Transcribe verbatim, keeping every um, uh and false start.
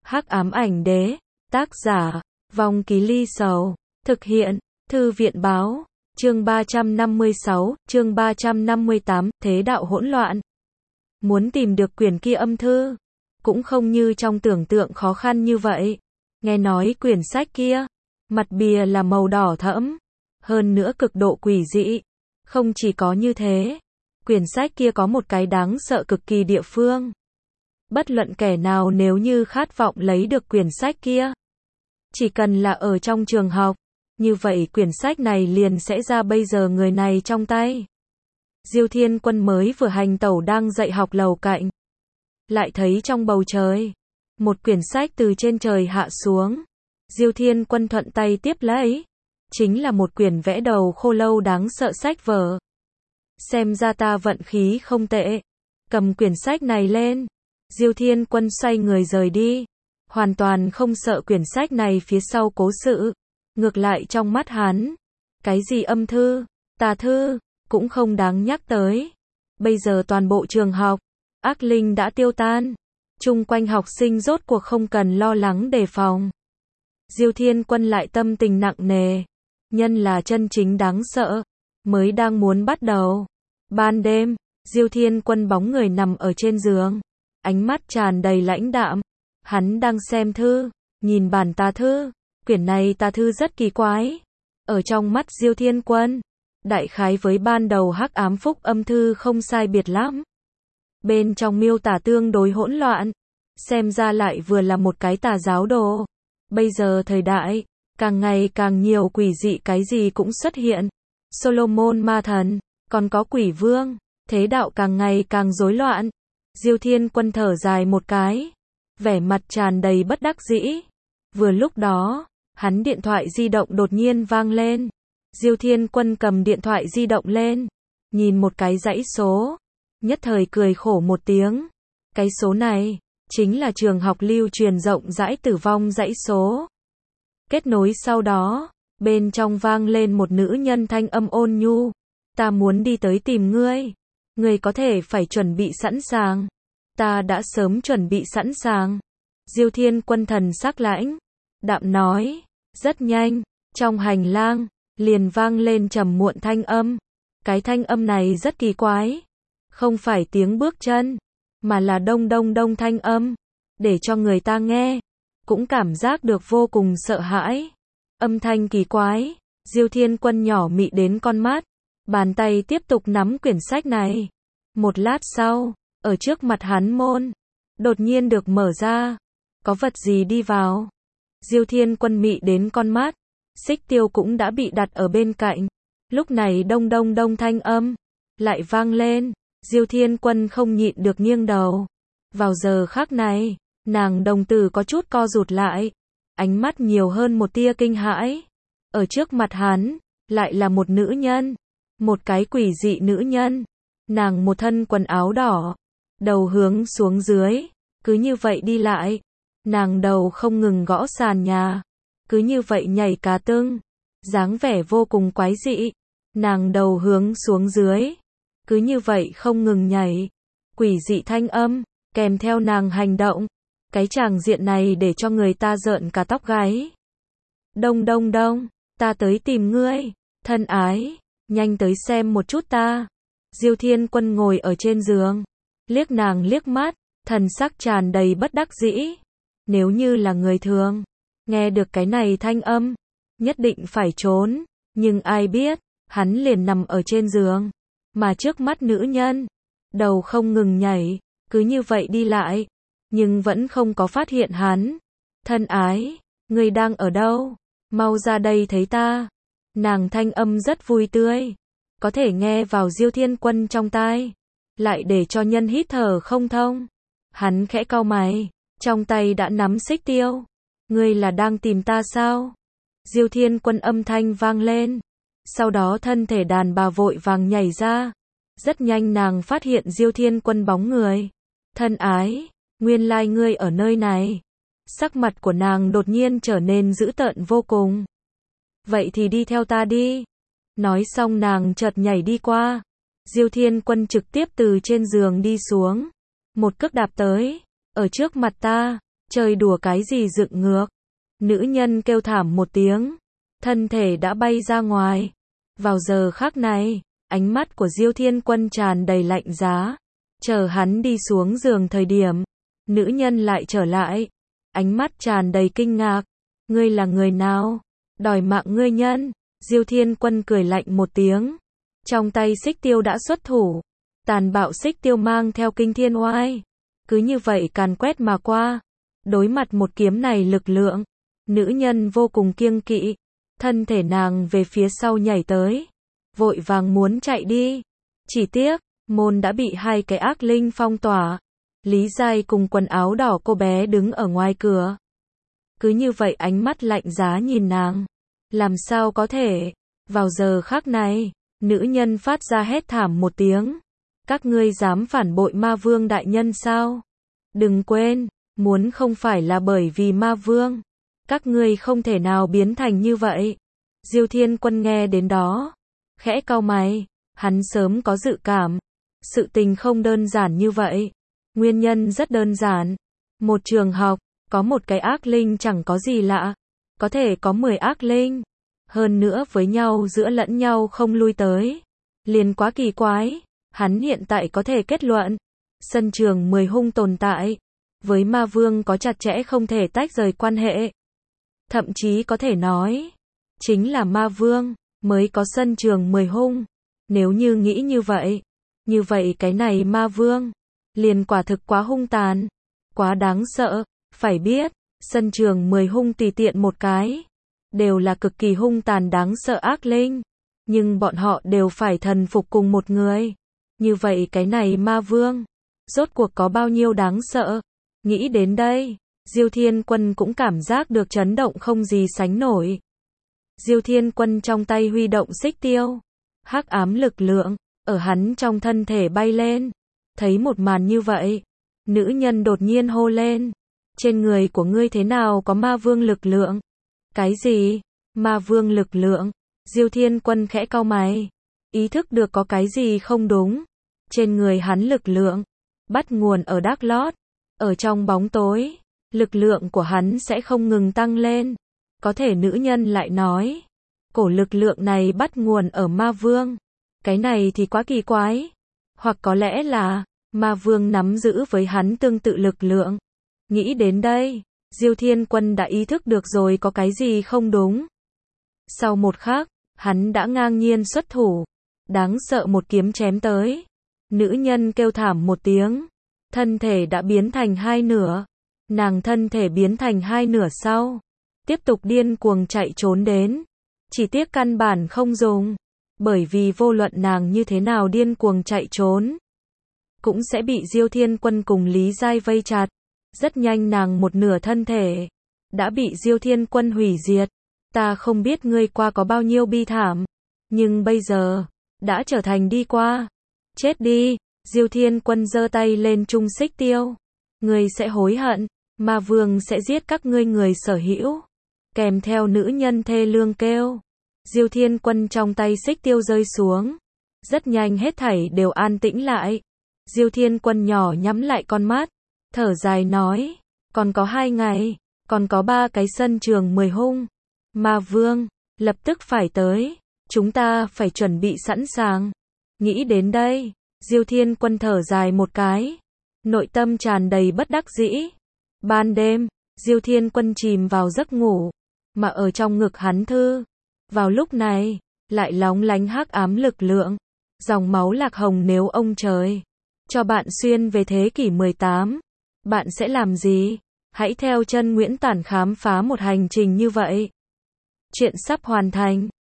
Hắc ám ảnh đế, tác giả, Vong Ký Ly Sầu, thực hiện, Thư viện báo, chương ba trăm năm mươi sáu, chương ba trăm năm mươi tám, thế đạo hỗn loạn. Muốn tìm được quyển kia âm thư, cũng không như trong tưởng tượng khó khăn như vậy. Nghe nói quyển sách kia, mặt bìa là màu đỏ thẫm, hơn nữa cực độ quỷ dị. Không chỉ có như thế, quyển sách kia có một cái đáng sợ cực kỳ địa phương. Bất luận kẻ nào nếu như khát vọng lấy được quyển sách kia, chỉ cần là ở trong trường học, như vậy quyển sách này liền sẽ ra bây giờ người này trong tay. Diêu Thiên Quân mới vừa hành tẩu đang dạy học lầu cạnh, lại thấy trong bầu trời, một quyển sách từ trên trời hạ xuống. Diêu Thiên Quân thuận tay tiếp lấy, chính là một quyển vẽ đầu khô lâu đáng sợ sách vở. Xem ra ta vận khí không tệ. Cầm quyển sách này lên, Diêu Thiên Quân xoay người rời đi, hoàn toàn không sợ quyển sách này phía sau cố sự. Ngược lại trong mắt hắn, cái gì âm thư, tà thư, cũng không đáng nhắc tới. Bây giờ toàn bộ trường học, ác linh đã tiêu tan, chung quanh học sinh rốt cuộc không cần lo lắng đề phòng. Diêu Thiên Quân lại tâm tình nặng nề, nhân là chân chính đáng sợ, mới đang muốn bắt đầu. Ban đêm, Diêu Thiên Quân bóng người nằm ở trên giường, ánh mắt tràn đầy lãnh đạm. Hắn đang xem thư, nhìn bản tà thư, quyển này tà thư rất kỳ quái. Ở trong mắt Diêu Thiên Quân, đại khái với ban đầu hắc ám phúc âm thư không sai biệt lắm. Bên trong miêu tả tương đối hỗn loạn, xem ra lại vừa là một cái tà giáo đồ. Bây giờ thời đại, càng ngày càng nhiều quỷ dị cái gì cũng xuất hiện. Solomon ma thần, còn có quỷ vương, thế đạo càng ngày càng rối loạn. Diêu Thiên Quân thở dài một cái, vẻ mặt tràn đầy bất đắc dĩ. Vừa lúc đó, hắn điện thoại di động đột nhiên vang lên. Diêu Thiên Quân cầm điện thoại di động lên, nhìn một cái dãy số, nhất thời cười khổ một tiếng. Cái số này, chính là trường học lưu truyền rộng rãi tử vong dãy số. Kết nối sau đó, bên trong vang lên một nữ nhân thanh âm ôn nhu. Ta muốn đi tới tìm ngươi. Ngươi có thể phải chuẩn bị sẵn sàng. Ta đã sớm chuẩn bị sẵn sàng. Diêu Thiên Quân thần sắc lãnh đạm nói. Rất nhanh, trong hành lang, liền vang lên trầm muộn thanh âm. Cái thanh âm này rất kỳ quái. Không phải tiếng bước chân, mà là đông đông đông thanh âm. Để cho người ta nghe, cũng cảm giác được vô cùng sợ hãi. Âm thanh kỳ quái, Diêu Thiên Quân nhỏ mị đến con mắt. Bàn tay tiếp tục nắm quyển sách này. Một lát sau, ở trước mặt hắn môn, đột nhiên được mở ra. Có vật gì đi vào? Diêu Thiên Quân mị đến con mắt. Xích tiêu cũng đã bị đặt ở bên cạnh. Lúc này đông đông đông thanh âm lại vang lên. Diêu Thiên Quân không nhịn được nghiêng đầu. Vào giờ khắc này, nàng đồng tử có chút co rụt lại, ánh mắt nhiều hơn một tia kinh hãi. Ở trước mặt hắn, lại là một nữ nhân, một cái quỷ dị nữ nhân. Nàng một thân quần áo đỏ, đầu hướng xuống dưới, cứ như vậy đi lại. Nàng đầu không ngừng gõ sàn nhà, cứ như vậy nhảy cá tưng, dáng vẻ vô cùng quái dị. Nàng đầu hướng xuống dưới, cứ như vậy không ngừng nhảy. Quỷ dị thanh âm, kèm theo nàng hành động. Cái tràng diện này để cho người ta rợn cả tóc gáy. Đông đông đông, ta tới tìm ngươi, thân ái, nhanh tới xem một chút ta. Diêu Thiên Quân ngồi ở trên giường, liếc nàng liếc mắt, thần sắc tràn đầy bất đắc dĩ. Nếu như là người thường, nghe được cái này thanh âm, nhất định phải trốn, nhưng ai biết, hắn liền nằm ở trên giường, mà trước mắt nữ nhân, đầu không ngừng nhảy, cứ như vậy đi lại, nhưng vẫn không có phát hiện hắn. Thân ái, ngươi đang ở đâu? Mau ra đây thấy ta. Nàng thanh âm rất vui tươi, có thể nghe vào Diêu Thiên Quân trong tai, lại để cho nhân hít thở không thông. Hắn khẽ cau mày, trong tay đã nắm xích tiêu. Ngươi là đang tìm ta sao? Diêu Thiên Quân âm thanh vang lên, sau đó thân thể đàn bà vội vàng nhảy ra. Rất nhanh nàng phát hiện Diêu Thiên Quân bóng người. Thân ái, nguyên lai ngươi ở nơi này. Sắc mặt của nàng đột nhiên trở nên dữ tợn vô cùng. Vậy thì đi theo ta đi. Nói xong nàng chợt nhảy đi qua. Diêu Thiên Quân trực tiếp từ trên giường đi xuống, một cước đạp tới, ở trước mặt ta. Chơi đùa cái gì dựng ngược. Nữ nhân kêu thảm một tiếng. Thân thể đã bay ra ngoài. Vào giờ khắc này, ánh mắt của Diêu Thiên Quân tràn đầy lạnh giá. Chờ hắn đi xuống giường thời điểm, nữ nhân lại trở lại. Ánh mắt tràn đầy kinh ngạc. Ngươi là người nào? Đòi mạng ngươi nhân. Diêu Thiên Quân cười lạnh một tiếng. Trong tay xích tiêu đã xuất thủ. Tàn bạo xích tiêu mang theo kinh thiên oai. Cứ như vậy càn quét mà qua. Đối mặt một kiếm này lực lượng, nữ nhân vô cùng kiêng kỵ. Thân thể nàng về phía sau nhảy tới. Vội vàng muốn chạy đi. Chỉ tiếc, môn đã bị hai cái ác linh phong tỏa. Lý Giai cùng quần áo đỏ cô bé đứng ở ngoài cửa. Cứ như vậy ánh mắt lạnh giá nhìn nàng. Làm sao có thể? Vào giờ khắc này, nữ nhân phát ra hét thảm một tiếng. Các ngươi dám phản bội ma vương đại nhân sao? Đừng quên, muốn không phải là bởi vì ma vương. Các ngươi không thể nào biến thành như vậy. Diêu Thiên Quân nghe đến đó. Khẽ cau mày, hắn sớm có dự cảm. Sự tình không đơn giản như vậy. Nguyên nhân rất đơn giản. Một trường học, có một cái ác linh chẳng có gì lạ. Có thể có mười ác linh. Hơn nữa với nhau giữa lẫn nhau không lui tới. Liền quá kỳ quái. Hắn hiện tại có thể kết luận. Sân trường mười hung tồn tại. Với ma vương có chặt chẽ không thể tách rời quan hệ. Thậm chí có thể nói. Chính là ma vương. Mới có sân trường mười hung. Nếu như nghĩ như vậy. Như vậy cái này ma vương. Liền quả thực quá hung tàn. Quá đáng sợ. Phải biết. Sân trường mười hung tùy tiện một cái. Đều là cực kỳ hung tàn đáng sợ ác linh. Nhưng bọn họ đều phải thần phục cùng một người. Như vậy cái này ma vương. Rốt cuộc có bao nhiêu đáng sợ. Nghĩ đến đây. Diêu Thiên Quân cũng cảm giác được chấn động không gì sánh nổi. Diêu Thiên Quân trong tay huy động xích tiêu. Hắc ám lực lượng. Ở hắn trong thân thể bay lên. Thấy một màn như vậy. Nữ nhân đột nhiên hô lên. Trên người của ngươi thế nào có ma vương lực lượng? Cái gì? Ma vương lực lượng? Diêu Thiên Quân khẽ cau mày. Ý thức được có cái gì không đúng. Trên người hắn lực lượng. Bắt nguồn ở Đác Lót. Ở trong bóng tối. Lực lượng của hắn sẽ không ngừng tăng lên. Có thể nữ nhân lại nói. Cổ lực lượng này bắt nguồn ở ma vương. Cái này thì quá kỳ quái. Hoặc có lẽ là. Ma vương nắm giữ với hắn tương tự lực lượng. Nghĩ đến đây. Diêu Thiên Quân đã ý thức được rồi có cái gì không đúng. Sau một khắc. Hắn đã ngang nhiên xuất thủ. Đáng sợ một kiếm chém tới. Nữ nhân kêu thảm một tiếng. Thân thể đã biến thành hai nửa. Nàng thân thể biến thành hai nửa sau. Tiếp tục điên cuồng chạy trốn đến. Chỉ tiếc căn bản không dùng. Bởi vì vô luận nàng như thế nào điên cuồng chạy trốn. Cũng sẽ bị Diêu Thiên Quân cùng Lý Giai vây chặt. Rất nhanh nàng một nửa thân thể. Đã bị Diêu Thiên Quân hủy diệt. Ta không biết ngươi qua có bao nhiêu bi thảm. Nhưng bây giờ. Đã trở thành đi qua. Chết đi. Diêu Thiên Quân giơ tay lên trung xích tiêu. Ngươi sẽ hối hận. Ma vương sẽ giết các ngươi người sở hữu. Kèm theo nữ nhân thê lương kêu. Diêu Thiên Quân trong tay xích tiêu rơi xuống. Rất nhanh hết thảy đều an tĩnh lại. Diêu Thiên Quân nhỏ nhắm lại con mắt. Thở dài nói. Còn có hai ngày. Còn có ba cái sân trường mười hung. Ma vương. Lập tức phải tới. Chúng ta phải chuẩn bị sẵn sàng. Nghĩ đến đây. Diêu Thiên Quân thở dài một cái. Nội tâm tràn đầy bất đắc dĩ. Ban đêm. Diêu Thiên Quân chìm vào giấc ngủ. Mà ở trong ngực hắn thư. Vào lúc này. Lại lóng lánh hắc ám lực lượng. Dòng máu lạc hồng nếu ông trời. Cho bạn xuyên về thế kỷ mười tám. Bạn sẽ làm gì? Hãy theo chân Nguyễn Tản khám phá một hành trình như vậy. Chuyện sắp hoàn thành.